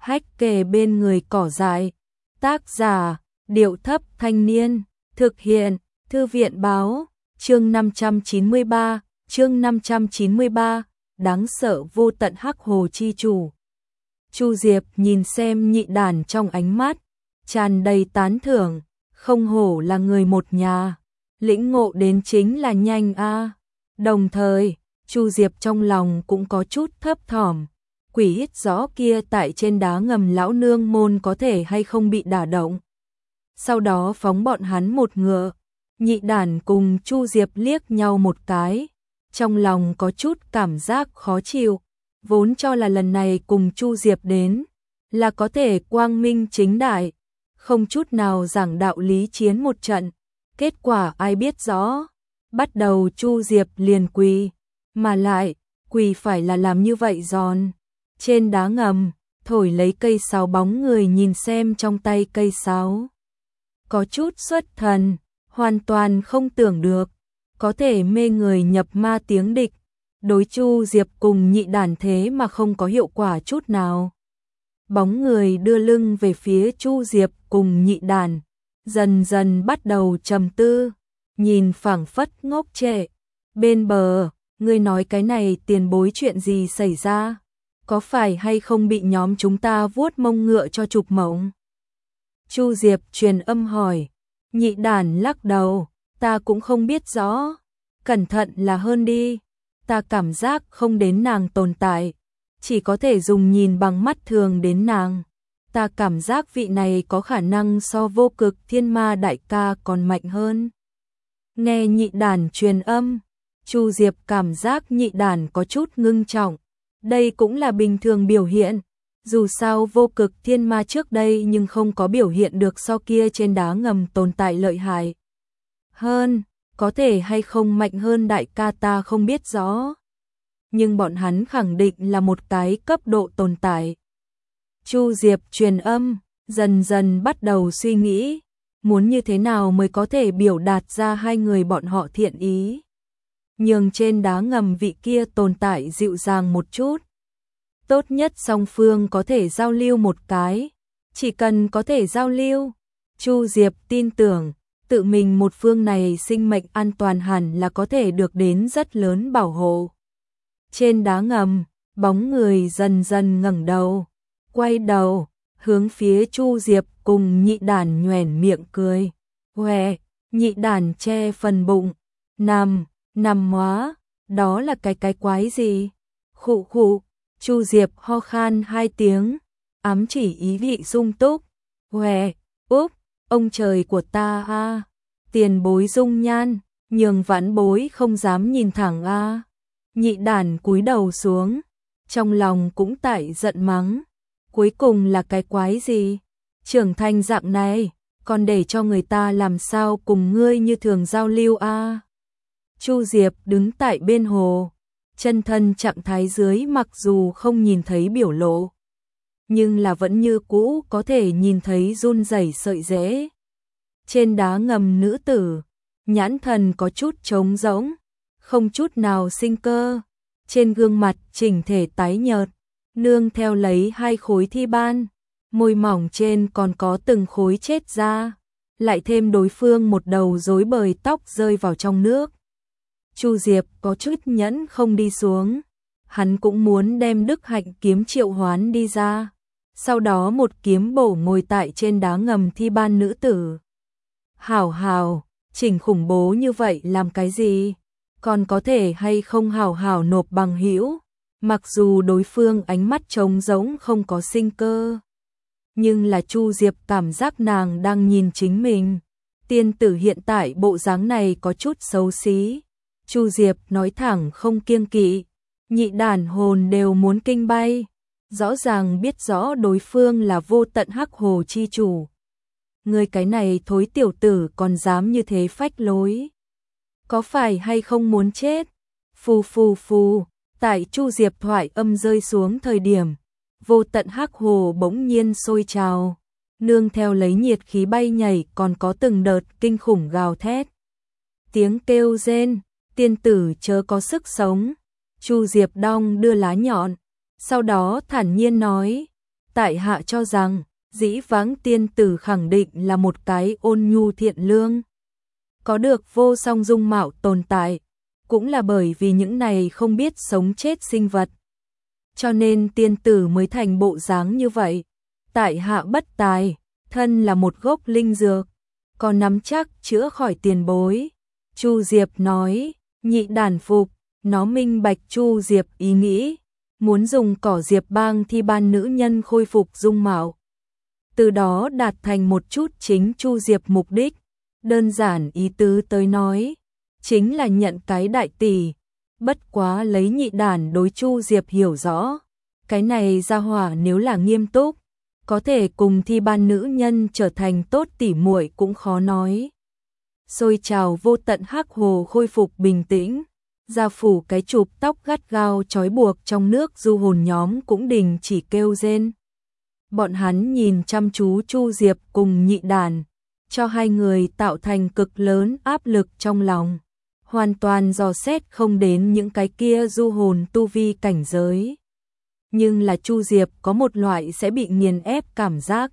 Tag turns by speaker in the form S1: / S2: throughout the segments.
S1: hách kề bên người cỏ dại. Tác giả, Điệu Thấp Thanh Niên. Thực hiện, Thư viện Báo. Chương 593, chương 593, đáng sợ vô tận hắc hồ chi chủ. Chu Diệp nhìn xem Nhị Đản trong ánh mắt tràn đầy tán thưởng, không hổ là người một nhà, lĩnh ngộ đến chính là nhanh a. Đồng thời, Chu Diệp trong lòng cũng có chút thấp thỏm, quỷ hít gió kia tại trên đá ngầm lão nương môn có thể hay không bị đả động. Sau đó phóng bọn hắn một ngựa. Nhị Đản cùng Chu Diệp liếc nhau một cái, trong lòng có chút cảm giác khó chịu, vốn cho là lần này cùng Chu Diệp đến là có thể quang minh chính đại, không chút nào giảng đạo lý chiến một trận, kết quả ai biết rõ, bắt đầu Chu Diệp liền quỳ, mà lại quỳ phải là làm như vậy giòn, trên đá ngầm, thổi lấy cây sáo bóng người nhìn xem trong tay cây sáo. Có chút xuất thần, hoàn toàn không tưởng được, có thể mê người nhập ma tiếng địch, đối Chu Diệp cùng Nhị Đản thế mà không có hiệu quả chút nào. Bóng người đưa lưng về phía Chu Diệp cùng Nhị Đản, dần dần bắt đầu trầm tư, nhìn phảng phất ngốc trệ. Bên bờ, ngươi nói cái này tiền bối chuyện gì xảy ra? Có phải hay không bị nhóm chúng ta vuốt mông ngựa cho chụp mộng? Chu Diệp truyền âm hỏi. Nhị Đản lắc đầu, ta cũng không biết rõ, cẩn thận là hơn đi, ta cảm giác không đến nàng tồn tại, chỉ có thể dùng nhìn bằng mắt thường đến nàng, ta cảm giác vị này có khả năng so Vô Cực Thiên Ma đại ca còn mạnh hơn. Nghe Nhị Đản truyền âm, Chu Diệp cảm giác Nhị Đản có chút ngưng trọng, đây cũng là bình thường biểu hiện. Dù sao Vô Cực Thiên Ma trước đây nhưng không có biểu hiện được so kia trên đá ngầm tồn tại lợi hại hơn, có thể hay không mạnh hơn đại ca ta không biết rõ. Nhưng bọn hắn khẳng định là một cái cấp độ tồn tại. Chu Diệp truyền âm, dần dần bắt đầu suy nghĩ, muốn như thế nào mới có thể biểu đạt ra hai người bọn họ thiện ý. Nhường trên đá ngầm vị kia tồn tại dịu dàng một chút. Tốt nhất song phương có thể giao lưu một cái, chỉ cần có thể giao lưu, Chu Diệp tin tưởng, tự mình một phương này sinh mệnh an toàn hẳn là có thể được đến rất lớn bảo hộ. Trên đá ngầm, bóng người dần dần ngẩng đầu, quay đầu, hướng phía Chu Diệp cùng Nhị Đản nhoẻn miệng cười. Huệ, Nhị Đản che phần bụng, nằm hóa, đó là cái quái gì? Khụ khụ. Chu Diệp ho khan hai tiếng, ám chỉ ý vị sung túc. Huệ, úp, ông trời của ta a, tiền bối dung nhan, nhường vãn bối không dám nhìn thẳng a. Nhị Đản cúi đầu xuống, trong lòng cũng tại giận mắng. Cuối cùng là cái quái gì? Trưởng thành dạng này, còn để cho người ta làm sao cùng ngươi như thường giao lưu a. Chu Diệp đứng tại bên hồ. Chân thân trạng thái dưới mặc dù không nhìn thấy biểu lộ, nhưng là vẫn như cũ có thể nhìn thấy run rẩy sợi rễ. Trên đá ngầm nữ tử, nhãn thần có chút trống rỗng, không chút nào sinh cơ, trên gương mặt chỉnh thể tái nhợt, nương theo lấy hai khối thi ban, môi mỏng trên còn có từng khối chết ra, lại thêm đối phương một đầu rối bời tóc rơi vào trong nước. Chu Diệp có chút nhẫn không đi xuống, hắn cũng muốn đem Đức Hạnh kiếm triệu hoán đi ra, sau đó một kiếm bổ ngồi tại trên đá ngầm thi ban nữ tử. Hảo, chỉnh khủng bố như vậy làm cái gì? Còn có thể hay không hảo nộp bằng hữu? Mặc dù đối phương ánh mắt trống rỗng không có sinh cơ, nhưng là Chu Diệp cảm giác nàng đang nhìn chính mình. Tiên tử hiện tại bộ dáng này có chút xấu xí. Chu Diệp nói thẳng không kiêng kỵ, Nhị Đản hồn đều muốn kinh bay, rõ ràng biết rõ đối phương là vô tận hắc hồ chi chủ. Người cái này thối tiểu tử còn dám như thế phách lối, có phải hay không muốn chết? Phù, tại Chu Diệp thoại âm rơi xuống thời điểm, vô tận hắc hồ bỗng nhiên sôi trào, nương theo lấy nhiệt khí bay nhảy còn có từng đợt kinh khủng gào thét. Tiếng kêu rên, tiên tử chớ có sức sống. Chu Diệp đong đưa lá nhọn, sau đó thản nhiên nói, tại hạ cho rằng, dĩ vãng tiên tử khẳng định là một cái ôn nhu thiện lương. Có được vô song dung mạo tồn tại, cũng là bởi vì những này không biết sống chết sinh vật. Cho nên tiên tử mới thành bộ dáng như vậy. Tại hạ bất tài, thân là một gốc linh dược, có nắm chắc chữa khỏi tiền bối. Chu Diệp nói, Nhị Đản phục, nó minh bạch Chu Diệp ý nghĩ, muốn dùng cỏ diệp bang thi ban nữ nhân khôi phục dung mạo. Từ đó đạt thành một chút chính Chu Diệp mục đích, đơn giản ý tứ tới nói, chính là nhận cái đại tỷ, bất quá lấy Nhị Đản đối Chu Diệp hiểu rõ, cái này gia hỏa nếu là nghiêm túc, có thể cùng thi ban nữ nhân trở thành tốt tỉ muội cũng khó nói. Xôi trào vô tận hắc hồ khôi phục bình tĩnh, gia phủ cái chụp tóc gắt gao trói buộc trong nước du hồn nhóm cũng đình chỉ kêu rên. Bọn hắn nhìn chăm chú Chu Diệp cùng Nhị Đản, cho hai người tạo thành cực lớn áp lực trong lòng, hoàn toàn dò xét không đến những cái kia du hồn tu vi cảnh giới. Nhưng là Chu Diệp có một loại sẽ bị nghiền ép cảm giác,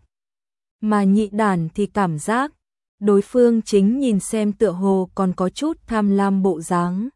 S1: mà Nhị Đản thì cảm giác đối phương chính nhìn xem tựa hồ còn có chút tham lam bộ dáng.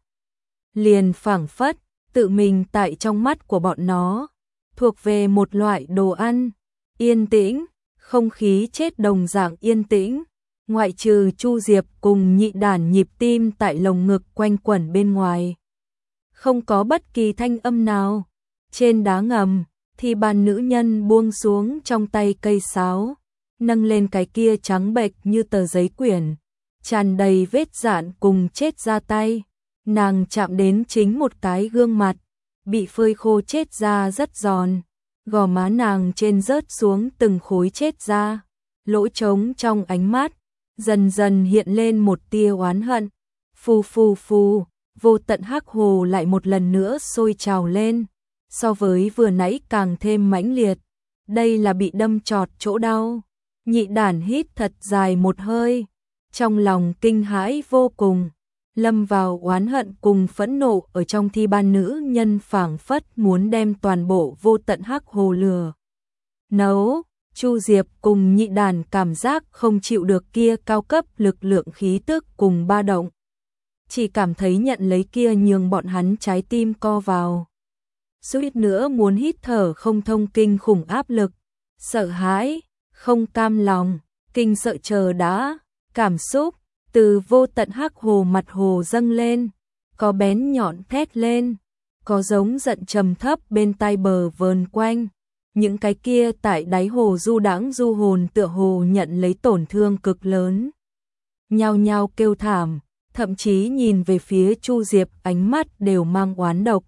S1: Liền phảng phất, tự mình tại trong mắt của bọn nó, thuộc về một loại đồ ăn, yên tĩnh, không khí chết đồng dạng yên tĩnh, ngoại trừ Chu Diệp cùng Nhị Đản nhịp tim tại lồng ngực quanh quẩn bên ngoài. Không có bất kỳ thanh âm nào. Trên đá ngầm, thì bàn nữ nhân buông xuống trong tay cây sáo, nâng lên cái kia trắng bệch như tờ giấy quyển, tràn đầy vết dạn cùng chết ra tay. Nàng chạm đến chính một cái gương mặt, bị phơi khô chết ra rất giòn, gò má nàng trên rớt xuống từng khối chết ra, lỗ trống trong ánh mắt, dần dần hiện lên một tia oán hận. Phù phù phù, vô tận hắc hồ lại một lần nữa sôi trào lên, so với vừa nãy càng thêm mãnh liệt. Đây là bị đâm trọt chỗ đau. Nhị Đản hít thật dài một hơi, trong lòng kinh hãi vô cùng, lâm vào oán hận cùng phẫn nộ ở trong thi ban nữ nhân phảng phất muốn đem toàn bộ vô tận hắc hồ lừa nấu. Chu Diệp cùng Nhị Đản cảm giác không chịu được kia cao cấp lực lượng khí tức cùng ba động, chỉ cảm thấy nhận lấy kia nhường bọn hắn trái tim co vào, suýt nữa muốn hít thở không thông, kinh khủng áp lực, sợ hãi, không cam lòng, kinh sợ chờ đã, cảm xúc từ vô tận hắc hồ mặt hồ dâng lên, có bén nhọn thét lên, có giống giận trầm thấp bên tai bờ vờn quanh. Những cái kia tại đáy hồ du đãng du hồn tựa hồ nhận lấy tổn thương cực lớn, nhao nhao kêu thảm, thậm chí nhìn về phía Chu Diệp ánh mắt đều mang oán độc.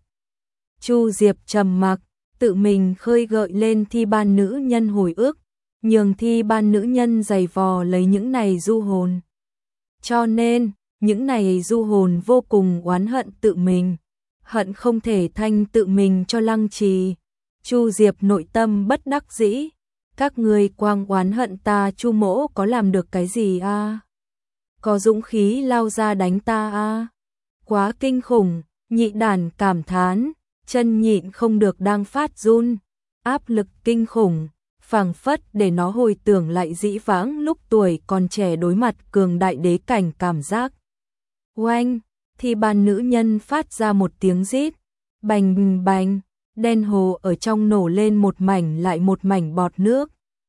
S1: Chu Diệp trầm mặc, tự mình khơi gợi lên thi ban nữ nhân hồi ức, nhường thi ban nữ nhân giày vò lấy những này du hồn. Cho nên, những này du hồn vô cùng oán hận tự mình, hận không thể thanh tự mình cho lăng trì. Chu Diệp nội tâm bất đắc dĩ, các ngươi quang oán hận ta, Chu mỗ có làm được cái gì a? Có dũng khí lao ra đánh ta a? Quá kinh khủng. Nhị Đản cảm thán, chân nhịn không được đang phát run, áp lực kinh khủng, phảng phất để nó hồi tưởng lại dĩ vãng lúc tuổi còn trẻ đối mặt cường đại đế cảnh cảm giác. Oanh, thì bàn nữ nhân phát ra một tiếng rít, bành bành, đen hồ ở trong nổ lên một mảnh lại một mảnh bọt nước.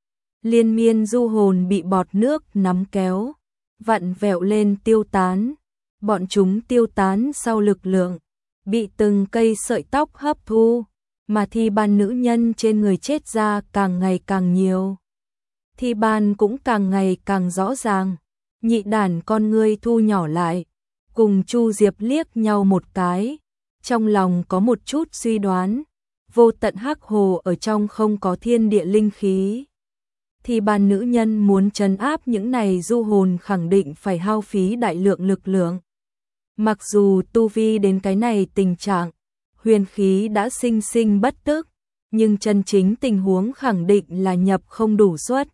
S1: Liên miên du hồn bị bọt nước nắm kéo, vặn vẹo lên tiêu tán. Bọn chúng tiêu tán sau lực lượng, bị từng cây sợi tóc hấp thu, mà thi ban nữ nhân trên người chết ra càng ngày càng nhiều. Thi ban cũng càng ngày càng rõ ràng. Nhị Đản con ngươi thu nhỏ lại, cùng Chu Diệp liếc nhau một cái, trong lòng có một chút suy đoán. Vô tận hắc hồ ở trong không có thiên địa linh khí, thì ban nữ nhân muốn trấn áp những này du hồn khẳng định phải hao phí đại lượng lực lượng. Mặc dù tu vi đến cái này tình trạng, huyền khí đã sinh sinh bất tức, nhưng chân chính tình huống khẳng định là nhập không đủ suất.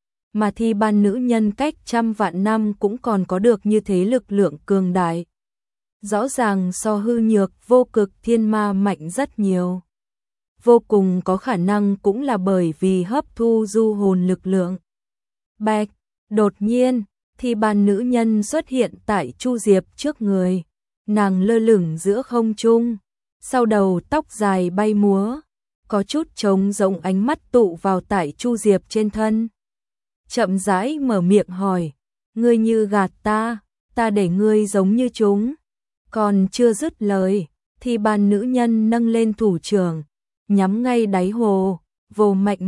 S1: Mà thi ban nữ nhân cách trăm vạn năm cũng còn có được như thế lực lượng cường đại. Rõ ràng so hư nhược vô cực thiên ma mạnh rất nhiều. vô cùng có khả năng cũng là bởi vì hấp thu du hồn lực lượng. Bạch, đột nhiên, thi ban nữ nhân xuất hiện tại Chu Diệp trước người, nàng lơ lửng giữa không trung, sau đầu tóc dài bay múa, có chút trống rỗng, ánh mắt tụ vào tại Chu Diệp trên thân. Chậm rãi mở miệng hỏi, ngươi như gạt ta để ngươi giống như chúng. Còn chưa dứt lời, thì ban nữ nhân nâng lên thủ trưởng, nhắm ngay đáy hồ, vồ mạnh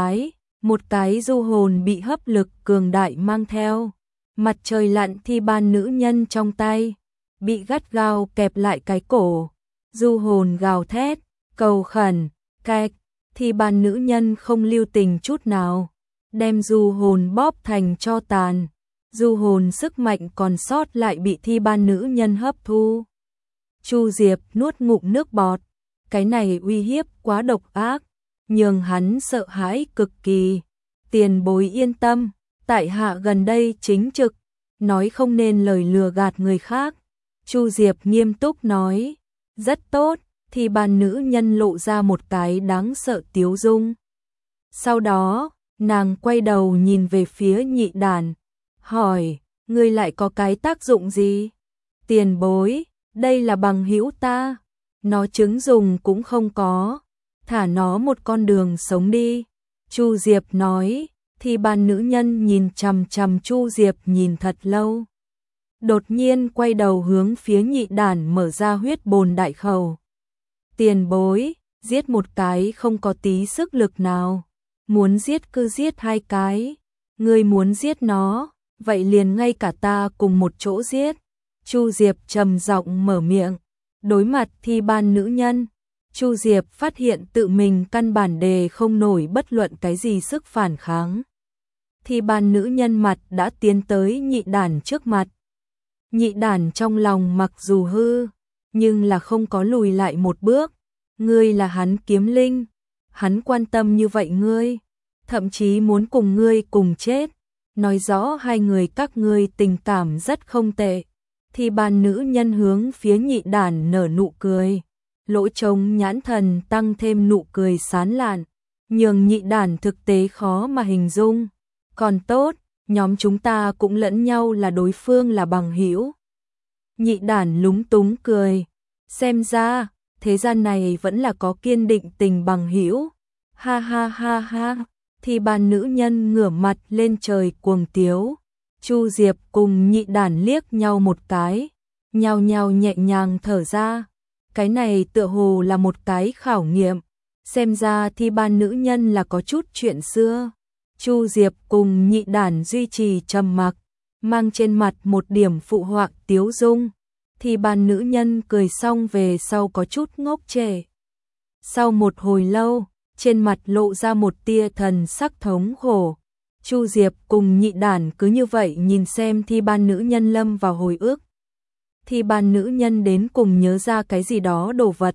S1: một cái du hồn bị hấp lực cường đại mang theo. Mặt trời lặn, thi ban nữ nhân trong tay bị gắt gao kẹp lại cái cổ, du hồn gào thét, cầu khẩn, cạch, thi ban nữ nhân không lưu tình chút nào, đem du hồn bóp thành tro tàn. Du hồn sức mạnh còn sót lại bị thi ban nữ nhân hấp thu. Chu Diệp nuốt ngụm nước bọt, cái này uy hiếp quá độc ác, nhường hắn sợ hãi cực kỳ. Tiền bối yên tâm, tại hạ gần đây chính trực, nói không nên lời lừa gạt người khác. Chu Diệp nghiêm túc nói, rất tốt, thì ban nữ nhân lộ ra một cái đáng sợ tiếu dung. Sau đó, nàng quay đầu nhìn về phía Nhị Đản, hỏi, ngươi lại có cái tác dụng gì? Tiền bối, đây là bằng hữu ta, nó chứng dùng cũng không có, thả nó một con đường sống đi. Chu Diệp nói, thì ban nữ nhân nhìn chằm chằm Chu Diệp nhìn thật lâu. Đột nhiên quay đầu hướng phía Nhị Đản mở ra huyết bồn đại khẩu. Tiền bối, giết một cái không có tí sức lực nào, muốn giết cứ giết hai cái, ngươi muốn giết nó, vậy liền ngay cả ta cùng một chỗ giết. Chu Diệp trầm giọng mở miệng, đối mặt thi ban nữ nhân. Chu Diệp phát hiện tự mình căn bản đề không nổi bất luận cái gì sức phản kháng. Thi ban nữ nhân mặt đã tiến tới Nhị Đản trước mặt. Nhị Đản trong lòng mặc dù hư, nhưng là không có lùi lại một bước. Ngươi là hắn kiếm linh, hắn quan tâm như vậy ngươi, thậm chí muốn cùng ngươi cùng chết, nói rõ hai người các ngươi tình cảm rất không tệ. Thì ban nữ nhân hướng phía Nhị Đản nở nụ cười, lỗ trống nhãn thần tăng thêm nụ cười sán lạn, nhường Nhị Đản thực tế khó mà hình dung. Còn tốt, nhóm chúng ta cũng lẫn nhau là đối phương là bằng hữu. Nhị Đản lúng túng cười, xem ra thế gian này vẫn là có kiên định tình bằng hữu. Ha ha ha ha, thì ban nữ nhân ngửa mặt lên trời cuồng tiếu. Chu Diệp cùng Nhị Đản liếc nhau một cái, nhao nhao nhẹ nhàng thở ra. Cái này tựa hồ là một cái khảo nghiệm, xem ra thi ban nữ nhân là có chút chuyện xưa. Chu Diệp cùng Nhị Đản duy trì trầm mặc, mang trên mặt một điểm phụ họa tiếu dung. Thì ban nữ nhân cười xong về sau có chút ngốc trệ. Sau một hồi lâu, trên mặt lộ ra một tia thần sắc thống khổ. Chu Diệp cùng Nhị Đản cứ như vậy nhìn xem thi ban nữ nhân lâm vào hồi ức. Thi ban nữ nhân đến cùng nhớ ra cái gì đó đồ vật.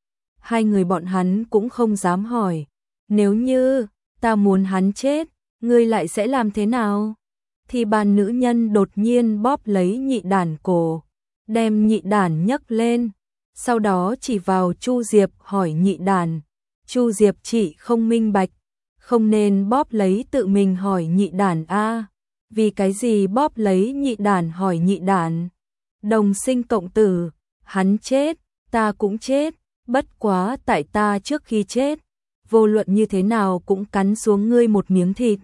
S1: Hai người bọn hắn cũng không dám hỏi. Nếu như ta muốn hắn chết, ngươi lại sẽ làm thế nào? Thi ban nữ nhân đột nhiên bóp lấy Nhị Đản cổ, đem Nhị Đản nhấc lên, sau đó chỉ vào Chu Diệp hỏi Nhị Đản. Chu Diệp chỉ không minh bạch, không nên bóp lấy tự mình hỏi Nhị Đản a. Vì cái gì bóp lấy Nhị Đản hỏi Nhị Đản? Đồng sinh cộng tử, hắn chết, ta cũng chết, bất quá tại ta trước khi chết, vô luận như thế nào cũng cắn xuống ngươi một miếng thịt.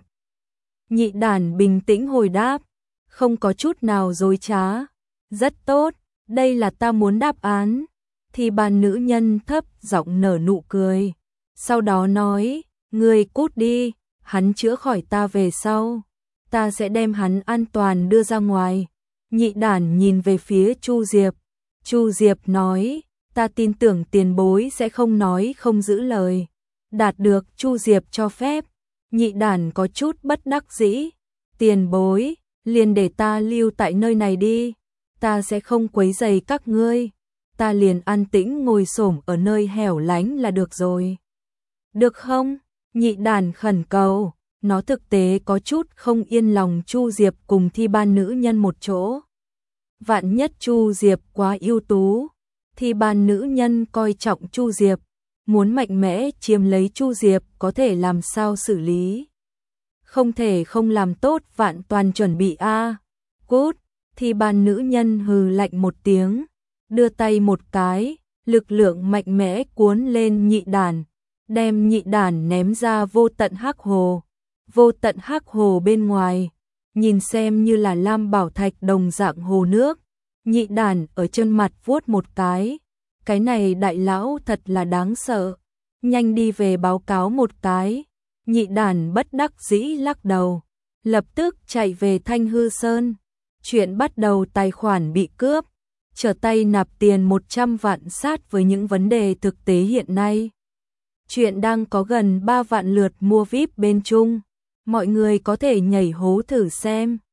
S1: Nhị Đản bình tĩnh hồi đáp, không có chút nào dối trá. Rất tốt, đây là ta muốn đáp án. Thì ban nữ nhân thấp giọng nở nụ cười, sau đó nói, ngươi cút đi, hắn chữa khỏi ta về sau, ta sẽ đem hắn an toàn đưa ra ngoài. Nhị Đản nhìn về phía Chu Diệp. Chu Diệp nói, ta tin tưởng tiền bối sẽ không nói không giữ lời. Đạt được Chu Diệp cho phép, Nhị Đản có chút bất đắc dĩ. Tiền bối, liền để ta lưu tại nơi này đi, ta sẽ không quấy rầy các ngươi, ta liền an tĩnh ngồi xổm ở nơi hẻo lánh là được rồi. Được không? Nhị Đản khẩn cầu, nó thực tế có chút không yên lòng Chu Diệp cùng thi ban nữ nhân một chỗ. Vạn nhất Chu Diệp quá ưu tú, thi ban nữ nhân coi trọng Chu Diệp, muốn mạnh mẽ chiếm lấy Chu Diệp có thể làm sao xử lý. Không thể không làm tốt vạn toàn chuẩn bị a. Cút, thì bàn nữ nhân hừ lạnh một tiếng, đưa tay một cái, lực lượng mạnh mẽ cuốn lên nhị đàn, đem nhị đàn ném ra vô tận hắc hồ. Vô tận hắc hồ bên ngoài, nhìn xem như là lam bảo thạch đồng dạng hồ nước, nhị đàn ở chân mặt vuốt một cái này đại lão thật là đáng sợ, nhanh đi về báo cáo một cái. Nhị đàn bất đắc dĩ lắc đầu, lập tức chạy về Thanh Hư Sơn. Chuyện bắt đầu tài khoản bị cướp, trở tay nạp tiền 100 vạn sát với những vấn đề thực tế hiện nay. Chuyện đang có gần 3 vạn lượt mua VIP bên Trung, mọi người có thể nhảy hố thử xem.